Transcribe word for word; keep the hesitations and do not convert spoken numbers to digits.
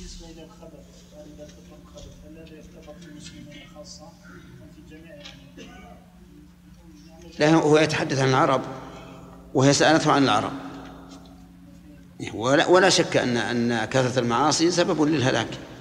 بالنسبة إلى الخبر إذا تطلق خبر هل هذا يعتبر في المسلمين خاصة أم في جميع يعني؟ لا، هو يتحدث عن العرب وهي سألته عن العرب، ولا ولا شك أن أن كثرة المعاصي سبب للهلاك.